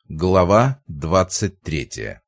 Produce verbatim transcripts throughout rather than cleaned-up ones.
Глава двадцать третья.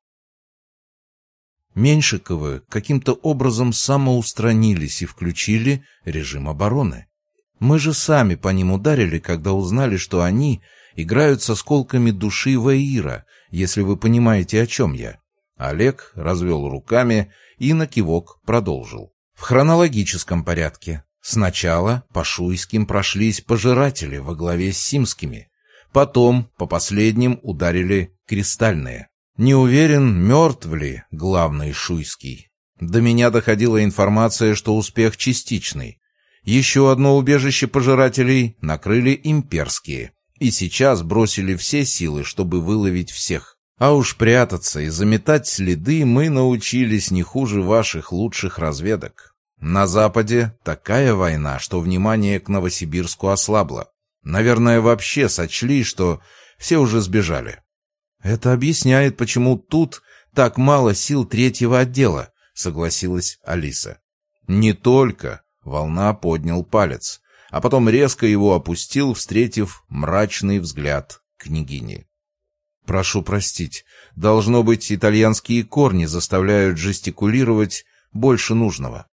Меньшиковы каким-то образом самоустранились и включили режим обороны. Мы же сами по ним ударили, когда узнали, что они играют с осколками души Ваира, если вы понимаете, о чем я. Олег развел руками и на кивок продолжил. В хронологическом порядке. Сначала по Шуйским прошлись пожиратели во главе с Симскими. Потом по последним ударили кристальные. Не уверен, мертв ли главный Шуйский. До меня доходила информация, что успех частичный. Еще одно убежище пожирателей накрыли имперские. И сейчас бросили все силы, чтобы выловить всех. А уж прятаться и заметать следы мы научились не хуже ваших лучших разведок. На Западе такая война, что внимание к Новосибирску ослабло. Наверное, вообще сочли, что все уже сбежали. Это объясняет, почему тут так мало сил третьего отдела, согласилась Алиса. Не только, Волна поднял палец, а потом резко его опустил, встретив мрачный взгляд княгини. Прошу простить, должно быть, итальянские корни заставляют жестикулировать больше нужного.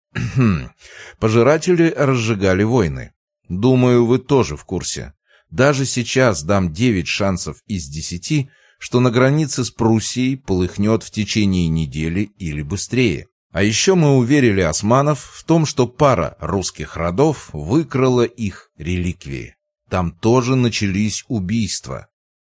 Пожиратели разжигали войны. Думаю, вы тоже в курсе. Даже сейчас дам девять шансов из десяти, что на границе с Пруссией полыхнет в течение недели или быстрее. А еще мы уверили османов в том, что пара русских родов выкрала их реликвии. Там тоже начались убийства.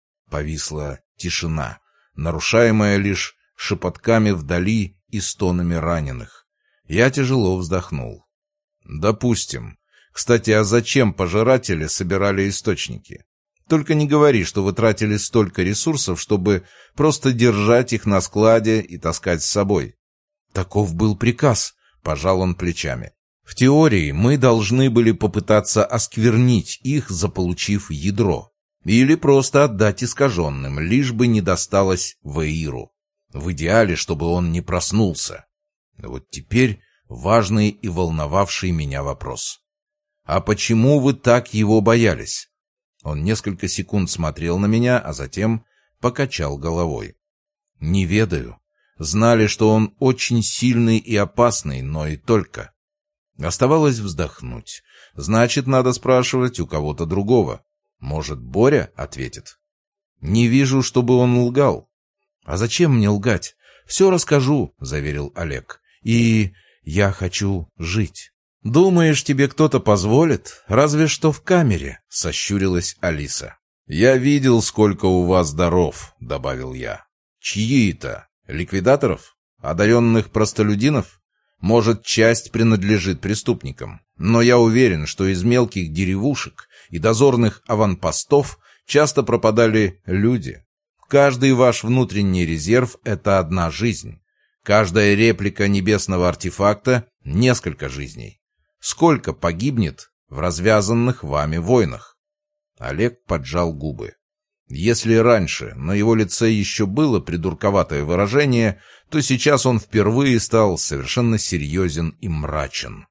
Повисла тишина, нарушаемая лишь шепотками вдали и стонами раненых. Я тяжело вздохнул. Допустим. Кстати, а зачем пожиратели собирали источники? Только не говори, что вы тратили столько ресурсов, чтобы просто держать их на складе и таскать с собой. Таков был приказ, пожал он плечами. В теории мы должны были попытаться осквернить их, заполучив ядро. Или просто отдать искаженным, лишь бы не досталось Ваиру. В идеале, чтобы он не проснулся. Вот теперь важный и волновавший меня вопрос. «А почему вы так его боялись?» Он несколько секунд смотрел на меня, а затем покачал головой. «Не ведаю. Знали, что он очень сильный и опасный, но и только». Оставалось вздохнуть. «Значит, надо спрашивать у кого-то другого. Может, Боря ответит?» «Не вижу, чтобы он лгал». «А зачем мне лгать? Все расскажу», — заверил Олег. «И я хочу жить». «Думаешь, тебе кто-то позволит? Разве что в камере», — сощурилась Алиса. «Я видел, сколько у вас даров», — добавил я. «Чьи это? Ликвидаторов? Одаренных простолюдинов? Может, часть принадлежит преступникам. Но я уверен, что из мелких деревушек и дозорных аванпостов часто пропадали люди. Каждый ваш внутренний резерв — это одна жизнь. Каждая реплика небесного артефакта — несколько жизней. Сколько погибнет в развязанных вами войнах?» Олег поджал губы. Если раньше на его лице еще было придурковатое выражение, то сейчас он впервые стал совершенно серьезен и мрачен.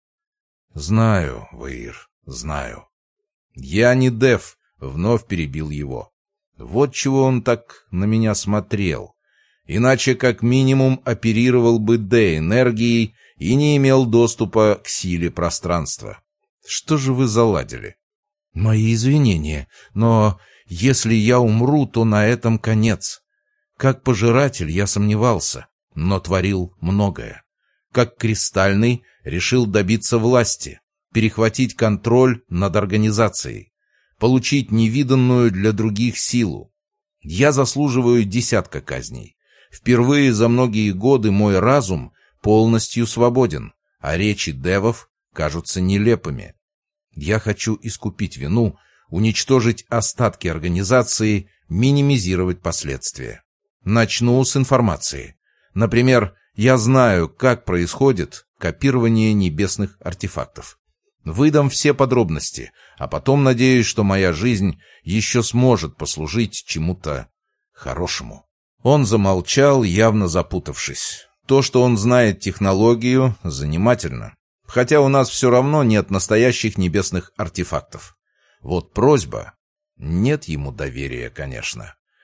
«Знаю, Ваир, знаю». «Я не Дев», — вновь перебил его. «Вот чего он так на меня смотрел. Иначе как минимум оперировал бы Д-энергией и не имел доступа к силе пространства. Что же вы заладили?» «Мои извинения, но если я умру, то на этом конец. Как пожиратель я сомневался, но творил многое. Как кристальный решил добиться власти, перехватить контроль над организацией, получить невиданную для других силу. Я заслуживаю десятка казней. Впервые за многие годы мой разум полностью свободен, а речи девов кажутся нелепыми. Я хочу искупить вину, уничтожить остатки организации, минимизировать последствия. Начну с информации. Например, я знаю, как происходит копирование небесных артефактов. Выдам все подробности, а потом надеюсь, что моя жизнь еще сможет послужить чему-то хорошему». Он замолчал, явно запутавшись. То, что он знает технологию, занимательно. Хотя у нас все равно нет настоящих небесных артефактов. Вот просьба. Нет ему доверия, конечно.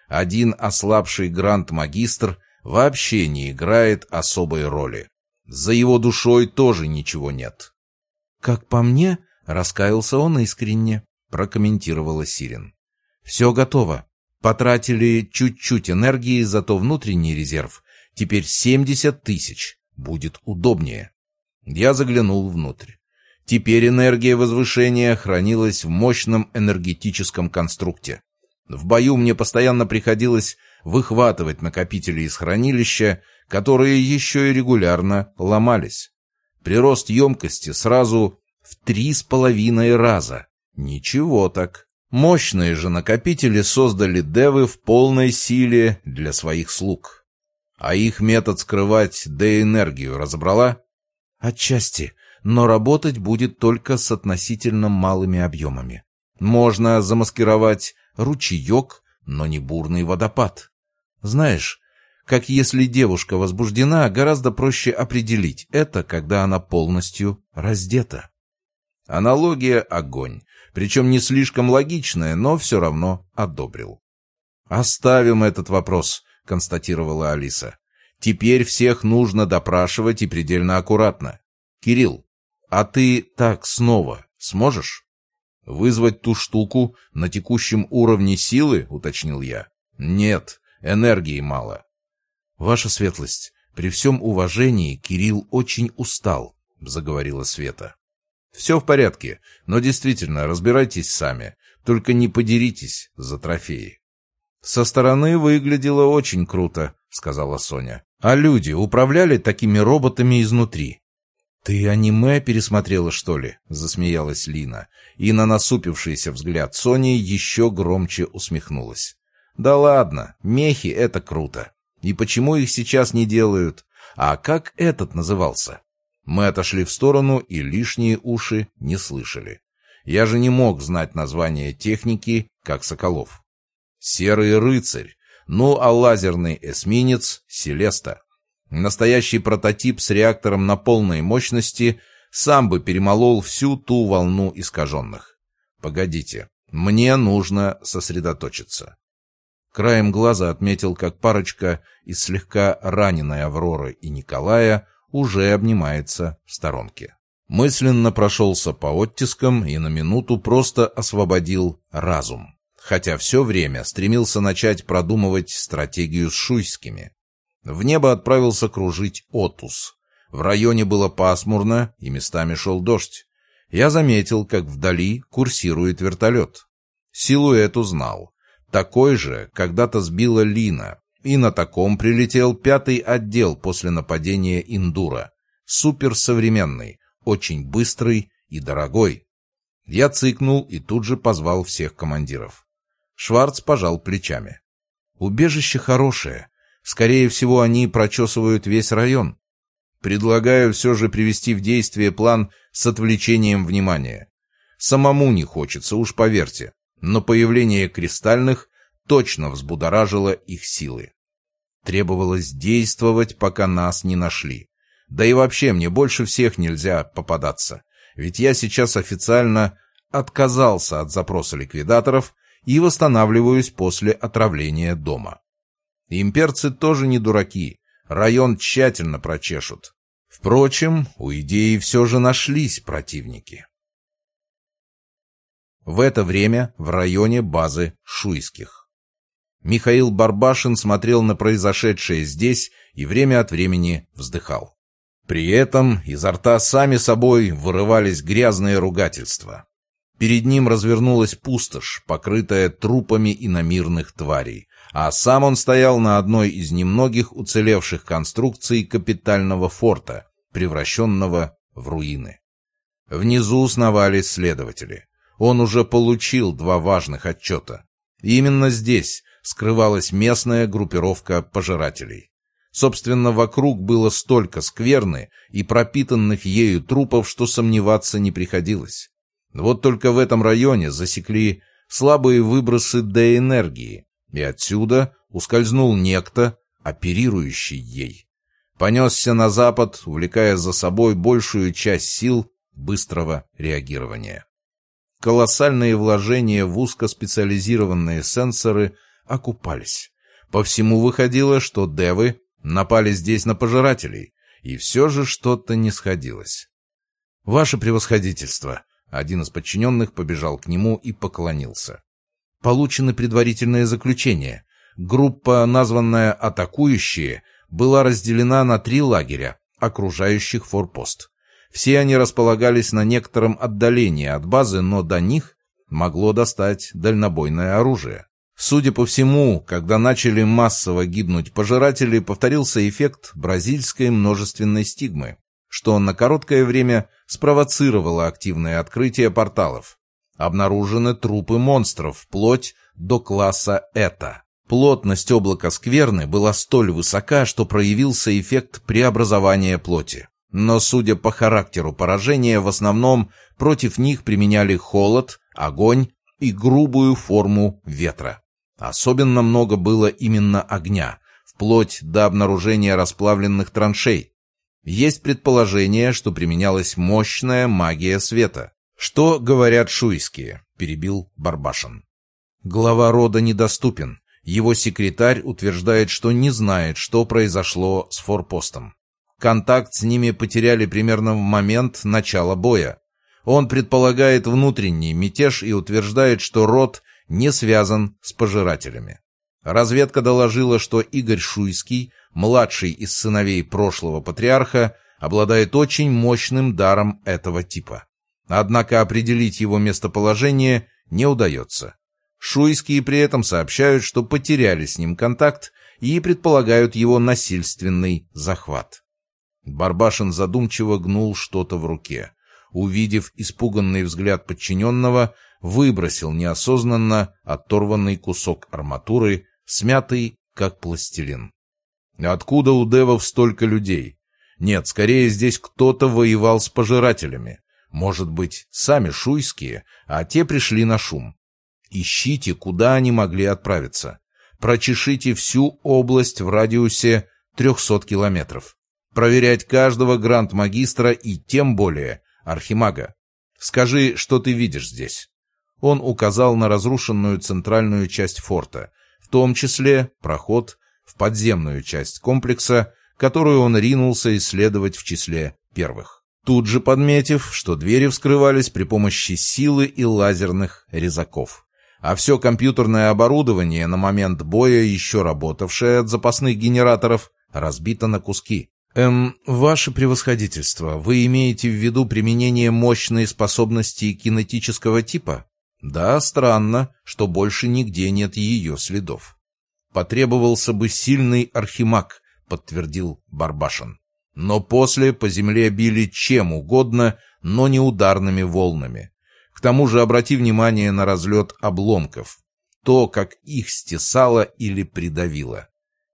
Один ослабший гранд-магистр вообще не играет особой роли. За его душой тоже ничего нет. «Как по мне, раскаялся он искренне», — прокомментировала Сирен. «Все готово. Потратили чуть-чуть энергии, зато внутренний резерв теперь семьдесят тысяч. Будет удобнее». Я заглянул внутрь. Теперь энергия возвышения хранилась в мощном энергетическом конструкте. В бою мне постоянно приходилось выхватывать накопители из хранилища, которые еще и регулярно ломались. Прирост емкости сразу в три с половиной раза. Ничего так. Мощные же накопители создали девы в полной силе для своих слуг. А их метод скрывать Д-энергию разобрала? Отчасти, но работать будет только с относительно малыми объемами. Можно замаскировать ручеек, но не бурный водопад. Знаешь, как если девушка возбуждена, гораздо проще определить это, когда она полностью раздета. Аналогия — огонь, причем не слишком логичная, но все равно одобрил. «Оставим этот вопрос», — констатировала Алиса. «Теперь всех нужно допрашивать и предельно аккуратно. Кирилл, а ты так снова сможешь?» «Вызвать ту штуку на текущем уровне силы?» — уточнил я. «Нет, энергии мало». «Ваша светлость, при всем уважении Кирилл очень устал», — заговорила Света. «Все в порядке, но действительно разбирайтесь сами, только не подеритесь за трофеи». «Со стороны выглядело очень круто», — сказала Соня. «А люди управляли такими роботами изнутри?» «Ты аниме пересмотрела, что ли?» — засмеялась Лина, и на насупившийся взгляд Сони еще громче усмехнулась. «Да ладно, мехи — это круто. И почему их сейчас не делают? А как этот назывался?» Мы отошли в сторону и лишние уши не слышали. Я же не мог знать название техники, как Соколов. «Серый рыцарь», ну а лазерный эсминец — Селеста. Настоящий прототип с реактором на полной мощности сам бы перемолол всю ту волну искаженных. Погодите, мне нужно сосредоточиться. Краем глаза отметил, как парочка из слегка раненой Авроры и Николая уже обнимается в сторонке. Мысленно прошелся по оттискам и на минуту просто освободил разум, хотя все время стремился начать продумывать стратегию с шуйскими. В небо отправился кружить Отус. В районе было пасмурно и местами шел дождь. Я заметил, как вдали курсирует вертолет. Силуэт узнал. Такой же когда-то сбила Лина, и на таком прилетел пятый отдел после нападения Индура. Суперсовременный, очень быстрый и дорогой. Я цыкнул и тут же позвал всех командиров. Шварц пожал плечами. «Убежище хорошее. Скорее всего, они прочесывают весь район. Предлагаю все же привести в действие план с отвлечением внимания. Самому не хочется, уж поверьте, но появление кристальных точно взбудоражило их силы. Требовалось действовать, пока нас не нашли. Да и вообще мне больше всех нельзя попадаться, ведь я сейчас официально отказался от запроса ликвидаторов и восстанавливаюсь после отравления дома. Имперцы тоже не дураки, район тщательно прочешут. Впрочем, у идеи все же нашлись противники. В это время в районе базы Шуйских. Михаил Барбашин смотрел на произошедшее здесь и время от времени вздыхал. При этом изо рта сами собой вырывались грязные ругательства. Перед ним развернулась пустошь, покрытая трупами иномирных тварей, а сам он стоял на одной из немногих уцелевших конструкций капитального форта, превращенного в руины. Внизу сновали следователи. Он уже получил два важных отчета. Именно здесь скрывалась местная группировка пожирателей. Собственно, вокруг было столько скверны и пропитанных ею трупов, что сомневаться не приходилось. Вот только в этом районе засекли слабые выбросы Д-энергии, и отсюда ускользнул некто, оперирующий ей. Понесся на запад, увлекая за собой большую часть сил быстрого реагирования. Колоссальные вложения в узкоспециализированные сенсоры окупались. По всему выходило, что девы напали здесь на пожирателей, и все же что-то не сходилось. «Ваше превосходительство!» Один из подчиненных побежал к нему и поклонился. «Получены предварительные заключения. Группа, названная «Атакующие», была разделена на три лагеря, окружающих форпост. Все они располагались на некотором отдалении от базы, но до них могло достать дальнобойное оружие. Судя по всему, когда начали массово гибнуть пожиратели, повторился эффект бразильской множественной стигмы, что на короткое время спровоцировало активное открытие порталов. Обнаружены трупы монстров, вплоть до класса Эта. Плотность облака скверны была столь высока, что проявился эффект преобразования плоти. Но, судя по характеру поражения, в основном против них применяли холод, огонь и грубую форму ветра. Особенно много было именно огня, вплоть до обнаружения расплавленных траншей. Есть предположение, что применялась мощная магия света. «Что говорят шуйские?» — перебил Барбашин. «Глава рода недоступен. Его секретарь утверждает, что не знает, что произошло с форпостом. Контакт с ними потеряли примерно в момент начала боя. Он предполагает внутренний мятеж и утверждает, что род не связан с пожирателями. Разведка доложила, что Игорь Шуйский, младший из сыновей прошлого патриарха, обладает очень мощным даром этого типа. Однако определить его местоположение не удается. Шуйские при этом сообщают, что потеряли с ним контакт и предполагают его насильственный захват». Барбашин задумчиво гнул что-то в руке. Увидев испуганный взгляд подчиненного, выбросил неосознанно оторванный кусок арматуры, смятый, как пластилин. «Откуда у девов столько людей? Нет, скорее здесь кто-то воевал с пожирателями. Может быть, сами шуйские, а те пришли на шум. Ищите, куда они могли отправиться. Прочешите всю область в радиусе трехсот километров. Проверять каждого гранд-магистра и тем более архимага. Скажи, что ты видишь здесь». Он указал на разрушенную центральную часть форта, в том числе проход в подземную часть комплекса, которую он ринулся исследовать в числе первых. Тут же подметив, что двери вскрывались при помощи силы и лазерных резаков. А все компьютерное оборудование, на момент боя еще работавшее от запасных генераторов, разбито на куски. «Эм, ваше превосходительство, вы имеете в виду применение мощной способности кинетического типа?» «Да, странно, что больше нигде нет ее следов». «Потребовался бы сильный архимаг», — подтвердил Барбашин. «Но после по земле били чем угодно, но не ударными волнами. К тому же обрати внимание на разлет обломков, то, как их стесало или придавило.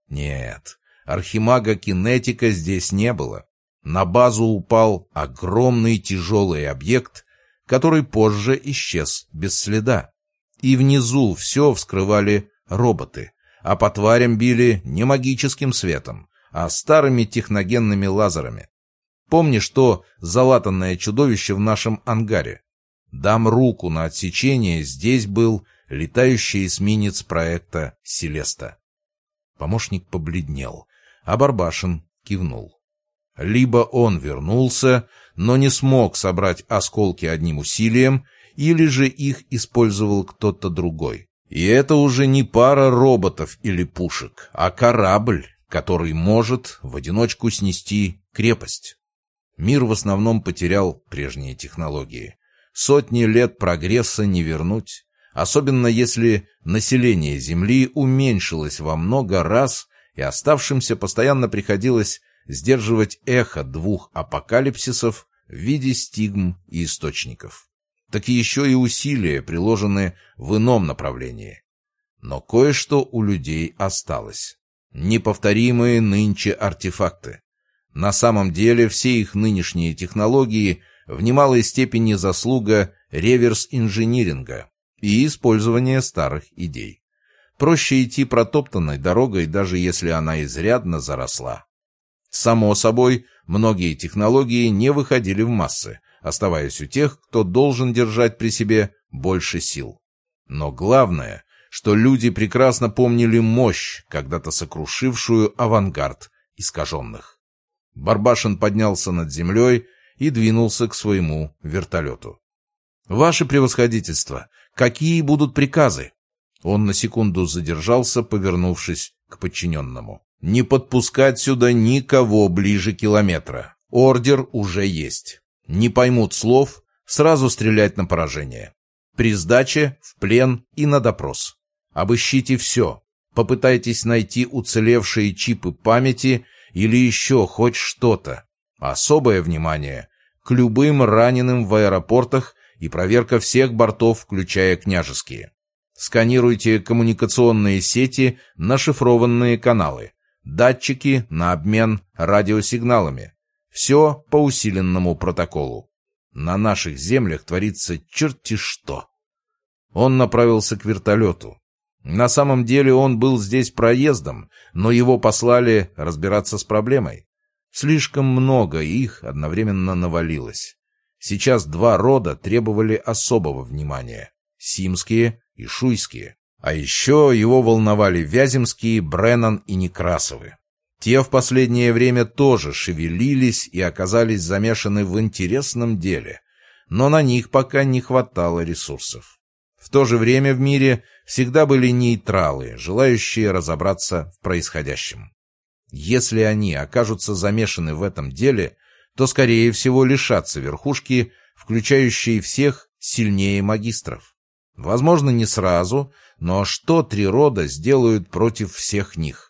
Нет, архимага-кинетика здесь не было. На базу упал огромный тяжелый объект, который позже исчез без следа. И внизу все вскрывали роботы, а по тварям били не магическим светом, а старыми техногенными лазерами. Помнишь то залатанное чудовище в нашем ангаре? Дам руку на отсечение, здесь был летающий эсминец проекта «Селеста». Помощник побледнел, а Барбашин кивнул. Либо он вернулся, но не смог собрать осколки одним усилием, или же их использовал кто-то другой. И это уже не пара роботов или пушек, а корабль, который может в одиночку снести крепость. Мир в основном потерял прежние технологии. Сотни лет прогресса не вернуть, особенно если население Земли уменьшилось во много раз, и оставшимся постоянно приходилось сдерживать эхо двух апокалипсисов в виде стигм и источников. Так еще и усилия приложены в ином направлении. Но кое-что у людей осталось. Неповторимые нынче артефакты. На самом деле все их нынешние технологии в немалой степени заслуга реверс-инжиниринга и использования старых идей. Проще идти протоптанной дорогой, даже если она изрядно заросла. Само собой, многие технологии не выходили в массы, оставаясь у тех, кто должен держать при себе больше сил. Но главное, что люди прекрасно помнили мощь, когда-то сокрушившую авангард искаженных. Барбашин поднялся над землей и двинулся к своему вертолету. «Ваше превосходительство, какие будут приказы?» Он на секунду задержался, повернувшись к подчиненному. «Не подпускать сюда никого ближе километра. Ордер уже есть. Не поймут слов, сразу стрелять на поражение. При сдаче в плен и на допрос. Обыщите все. Попытайтесь найти уцелевшие чипы памяти или еще хоть что-то. Особое внимание к любым раненым в аэропортах и проверка всех бортов, включая княжеские. Сканируйте коммуникационные сети на шифрованные каналы, датчики на обмен радиосигналами. Все по усиленному протоколу. На наших землях творится черти что». Он направился к вертолету. На самом деле он был здесь проездом, но его послали разбираться с проблемой. Слишком много их одновременно навалилось. Сейчас два рода требовали особого внимания — Симские и Шуйские. А еще его волновали Вяземские, Бреннан и Некрасовы. Те в последнее время тоже шевелились и оказались замешаны в интересном деле, но на них пока не хватало ресурсов. В то же время в мире всегда были нейтралы, желающие разобраться в происходящем. Если они окажутся замешаны в этом деле, то, скорее всего, лишатся верхушки, включающей всех сильнее магистров. Возможно, не сразу, но что три рода сделают против всех них?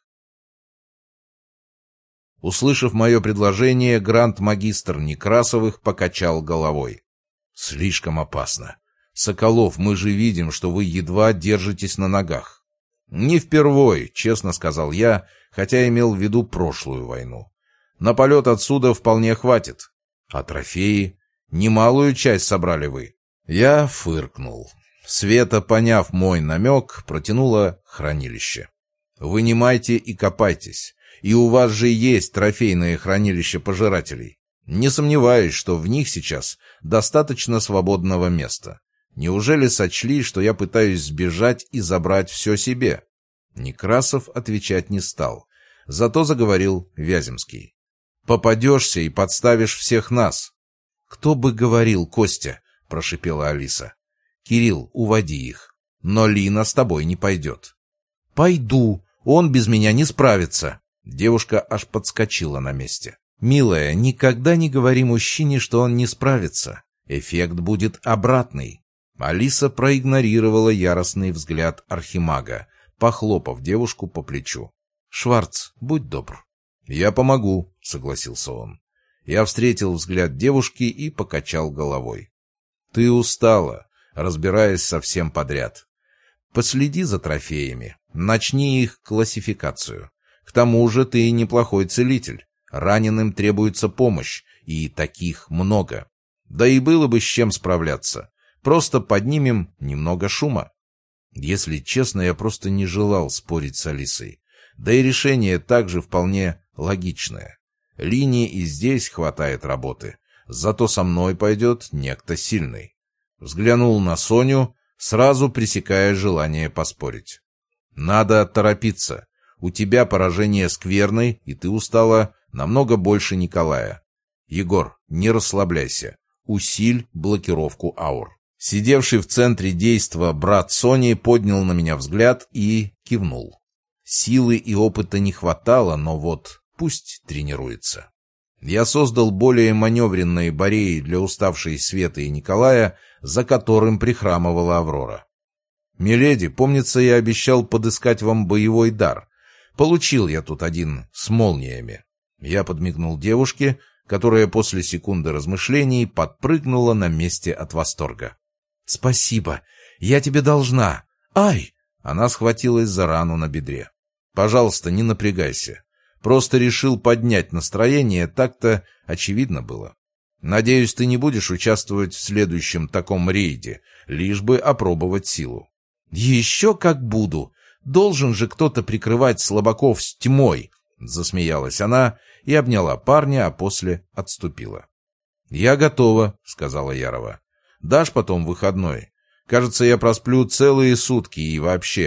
Услышав мое предложение, гранд-магистр Некрасовых покачал головой. «Слишком опасно. Соколов, мы же видим, что вы едва держитесь на ногах». «Не впервой», — честно сказал я, хотя имел в виду прошлую войну. «На полет отсюда вполне хватит. А трофеи? Немалую часть собрали вы». Я фыркнул. Света, поняв мой намек, протянула хранилище. «Вынимайте и копайтесь. И у вас же есть трофейное хранилище пожирателей. Не сомневаюсь, что в них сейчас достаточно свободного места. Неужели сочли, что я пытаюсь сбежать и забрать все себе?» Некрасов отвечать не стал. Зато заговорил Вяземский. «Попадешься и подставишь всех нас». «Кто бы говорил, Костя?» — прошипела Алиса. «Кирилл, уводи их. Но Лина с тобой не пойдет». «Пойду. Он без меня не справится». Девушка аж подскочила на месте. «Милая, никогда не говори мужчине, что он не справится. Эффект будет обратный». Алиса проигнорировала яростный взгляд архимага, похлопав девушку по плечу. «Шварц, будь добр». «Я помогу», — согласился он. Я встретил взгляд девушки и покачал головой. «Ты устала, разбираясь со всем подряд. Последи за трофеями, начни их классификацию. К тому же ты неплохой целитель. Раненым требуется помощь, и таких много. Да и было бы с чем справляться. Просто поднимем немного шума». Если честно, я просто не желал спорить с Алисой. Да и решение также вполне логичное. Линии и здесь хватает работы. Зато со мной пойдет некто сильный. Взглянул на Соню, сразу пресекая желание поспорить. «Надо торопиться. У тебя поражение скверное, и ты устала намного больше Николая. Егор, не расслабляйся. Усиль блокировку аур». Сидевший в центре действа брат Сони поднял на меня взгляд и кивнул. Силы и опыта не хватало, но вот пусть тренируется. Я создал более маневренные бареи для уставшей Светы и Николая, за которым прихрамывала Аврора. «Миледи, помнится, я обещал подыскать вам боевой дар. Получил я тут один с молниями». Я подмигнул девушке, которая после секунды размышлений подпрыгнула на месте от восторга. «Спасибо, я тебе должна. Ай!» Она схватилась за рану на бедре. «Пожалуйста, не напрягайся. Просто решил поднять настроение, так-то очевидно было. Надеюсь, ты не будешь участвовать в следующем таком рейде, лишь бы опробовать силу». «Еще как буду. Должен же кто-то прикрывать слабаков с тьмой», — засмеялась она и обняла парня, а после отступила. «Я готова», — сказала Ярова. «Дашь потом выходной? Кажется, я просплю целые сутки и вообще,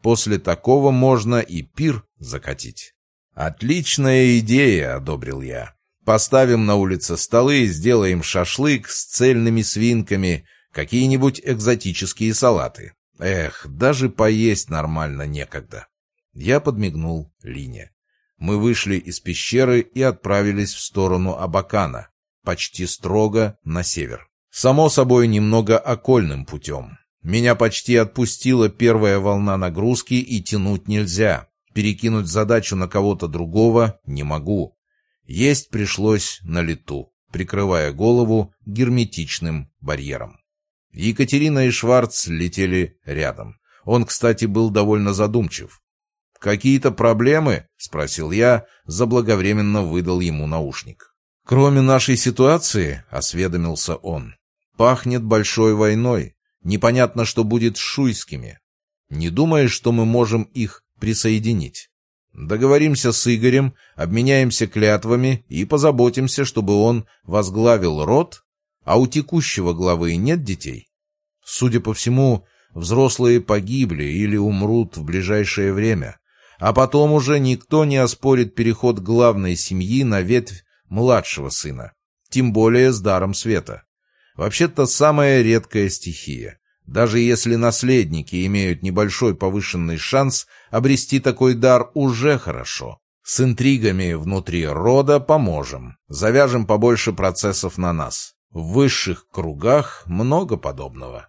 После такого можно и пир закатить. «Отличная идея», — одобрил я. «Поставим на улице столы, сделаем шашлык с цельными свинками, какие-нибудь экзотические салаты. Эх, даже поесть нормально некогда». Я подмигнул Лине. Мы вышли из пещеры и отправились в сторону Абакана, почти строго на север. Само собой, немного окольным путем. Меня почти отпустила первая волна нагрузки, и тянуть нельзя. Перекинуть задачу на кого-то другого не могу. Есть пришлось на лету, прикрывая голову герметичным барьером. Екатерина и Шварц летели рядом. Он, кстати, был довольно задумчив. «Какие-то проблемы?» — спросил я, заблаговременно выдал ему наушник. «Кроме нашей ситуации», — осведомился он, — «пахнет большой войной. Непонятно, что будет с шуйскими. Не думаешь, что мы можем их присоединить? Договоримся с Игорем, обменяемся клятвами и позаботимся, чтобы он возглавил род, а у текущего главы нет детей? Судя по всему, взрослые погибли или умрут в ближайшее время, а потом уже никто не оспорит переход главной семьи на ветвь младшего сына, тем более с даром света. Вообще-то самая редкая стихия. Даже если наследники имеют небольшой повышенный шанс, обрести такой дар уже хорошо. С интригами внутри рода поможем. Завяжем побольше процессов на нас. В высших кругах много подобного.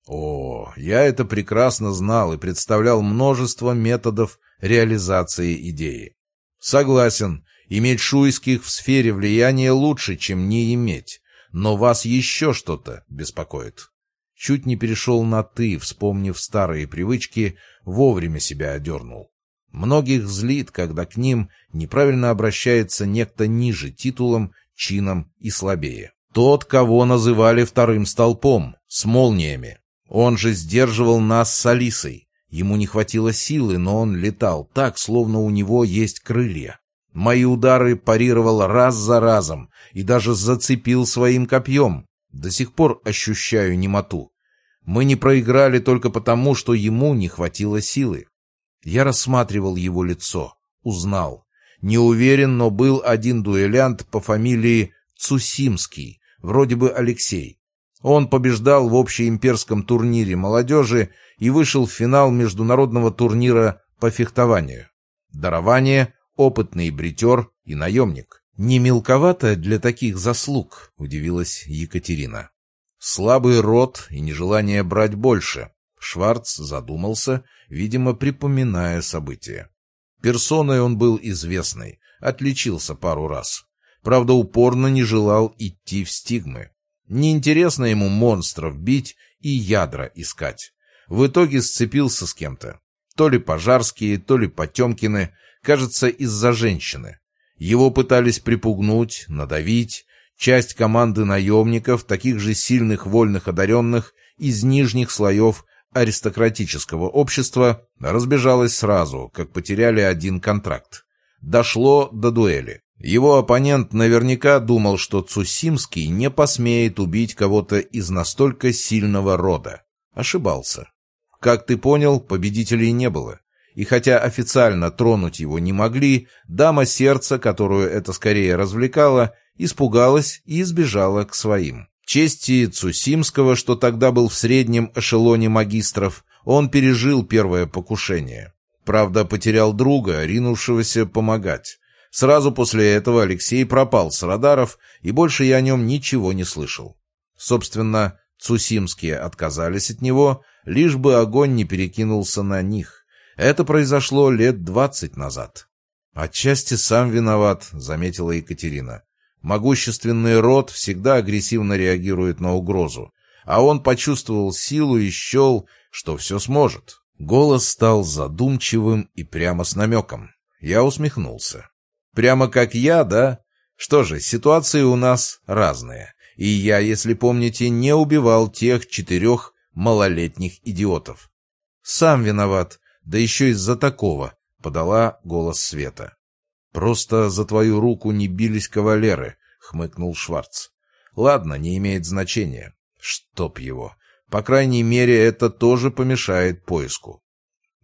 О, я это прекрасно знал и представлял множество методов реализации идеи. Согласен, иметь шуйских в сфере влияния лучше, чем не иметь. Но вас еще что-то беспокоит. Чуть не перешел на «ты», вспомнив старые привычки, вовремя себя одернул. Многих злит, когда к ним неправильно обращается некто ниже титулом, чином и слабее. Тот, кого называли вторым столпом, с молниями. Он же сдерживал нас с Алисой. Ему не хватило силы, но он летал так, словно у него есть крылья. Мои удары парировал раз за разом и даже зацепил своим копьем. До сих пор ощущаю немоту. Мы не проиграли только потому, что ему не хватило силы. Я рассматривал его лицо, узнал. Не уверен, но был один дуэлянт по фамилии Цусимский, вроде бы Алексей. Он побеждал в общеимперском турнире молодежи и вышел в финал международного турнира по фехтованию. Дарование, опытный бритер и наемник. «Не мелковато для таких заслуг», — удивилась Екатерина. «Слабый род и нежелание брать больше». Шварц задумался, видимо, припоминая события. Персоной он был известной, отличился пару раз. Правда, упорно не желал идти в стигмы. Неинтересно ему монстров бить и ядра искать. В итоге сцепился с кем-то. То ли Пожарские, то ли Потемкины, кажется, из-за женщины. Его пытались припугнуть, надавить. Часть команды наемников, таких же сильных вольных одаренных, из нижних слоев аристократического общества, разбежалась сразу, как потеряли один контракт. Дошло до дуэли. Его оппонент наверняка думал, что Цусимский не посмеет убить кого-то из настолько сильного рода. Ошибался. Как ты понял, победителей не было. И хотя официально тронуть его не могли, дама сердца, которую это скорее развлекало, испугалась и сбежала к своим. Чести Цусимского, что тогда был в среднем эшелоне магистров, он пережил первое покушение. Правда, потерял друга, ринувшегося помогать. Сразу после этого Алексей пропал с радаров, и больше я о нем ничего не слышал. Собственно, Цусимские отказались от него, лишь бы огонь не перекинулся на них. Это произошло лет двадцать назад. «Отчасти сам виноват», — заметила Екатерина. «Могущественный род всегда агрессивно реагирует на угрозу, а он почувствовал силу и счел, что все сможет». Голос стал задумчивым и прямо с намеком. Я усмехнулся. «Прямо как я, да? Что же, ситуации у нас разные. И я, если помните, не убивал тех четырех малолетних идиотов. Сам виноват, да еще из-за такого», — подала голос Света. «Просто за твою руку не бились кавалеры», — хмыкнул Шварц. «Ладно, не имеет значения. Чтоб его. По крайней мере, это тоже помешает поиску».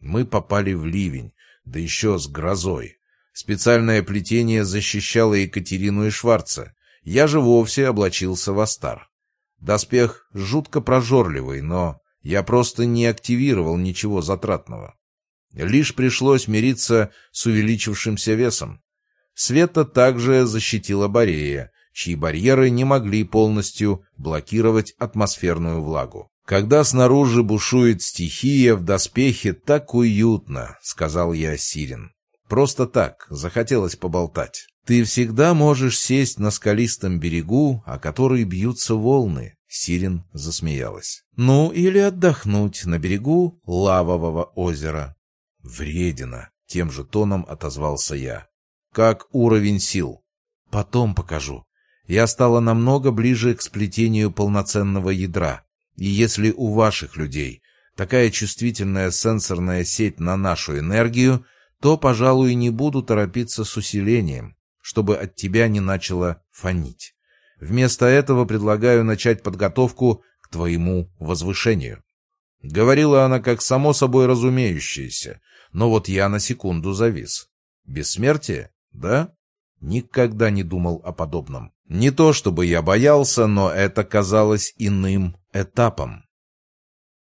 Мы попали в ливень, да еще с грозой. Специальное плетение защищало Екатерину и Шварца. Я же вовсе облачился в астар. Доспех жутко прожорливый, но я просто не активировал ничего затратного. Лишь пришлось мириться с увеличившимся весом. Света также защитила Борея, чьи барьеры не могли полностью блокировать атмосферную влагу. «Когда снаружи бушует стихия, в доспехе так уютно», — сказал я Сирен. «Просто так, захотелось поболтать. Ты всегда можешь сесть на скалистом берегу, о который бьются волны», — Сирен засмеялась. «Ну, или отдохнуть на берегу лавового озера». «Вредина», — тем же тоном отозвался я. «Как уровень сил?» «Потом покажу. Я стала намного ближе к сплетению полноценного ядра. И если у ваших людей такая чувствительная сенсорная сеть на нашу энергию, то, пожалуй, не буду торопиться с усилением, чтобы от тебя не начало фонить. Вместо этого предлагаю начать подготовку к твоему возвышению». Говорила она как само собой разумеющееся, но вот я на секунду завис. Бессмертие? Да? Никогда не думал о подобном. Не то чтобы я боялся, но это казалось иным этапом.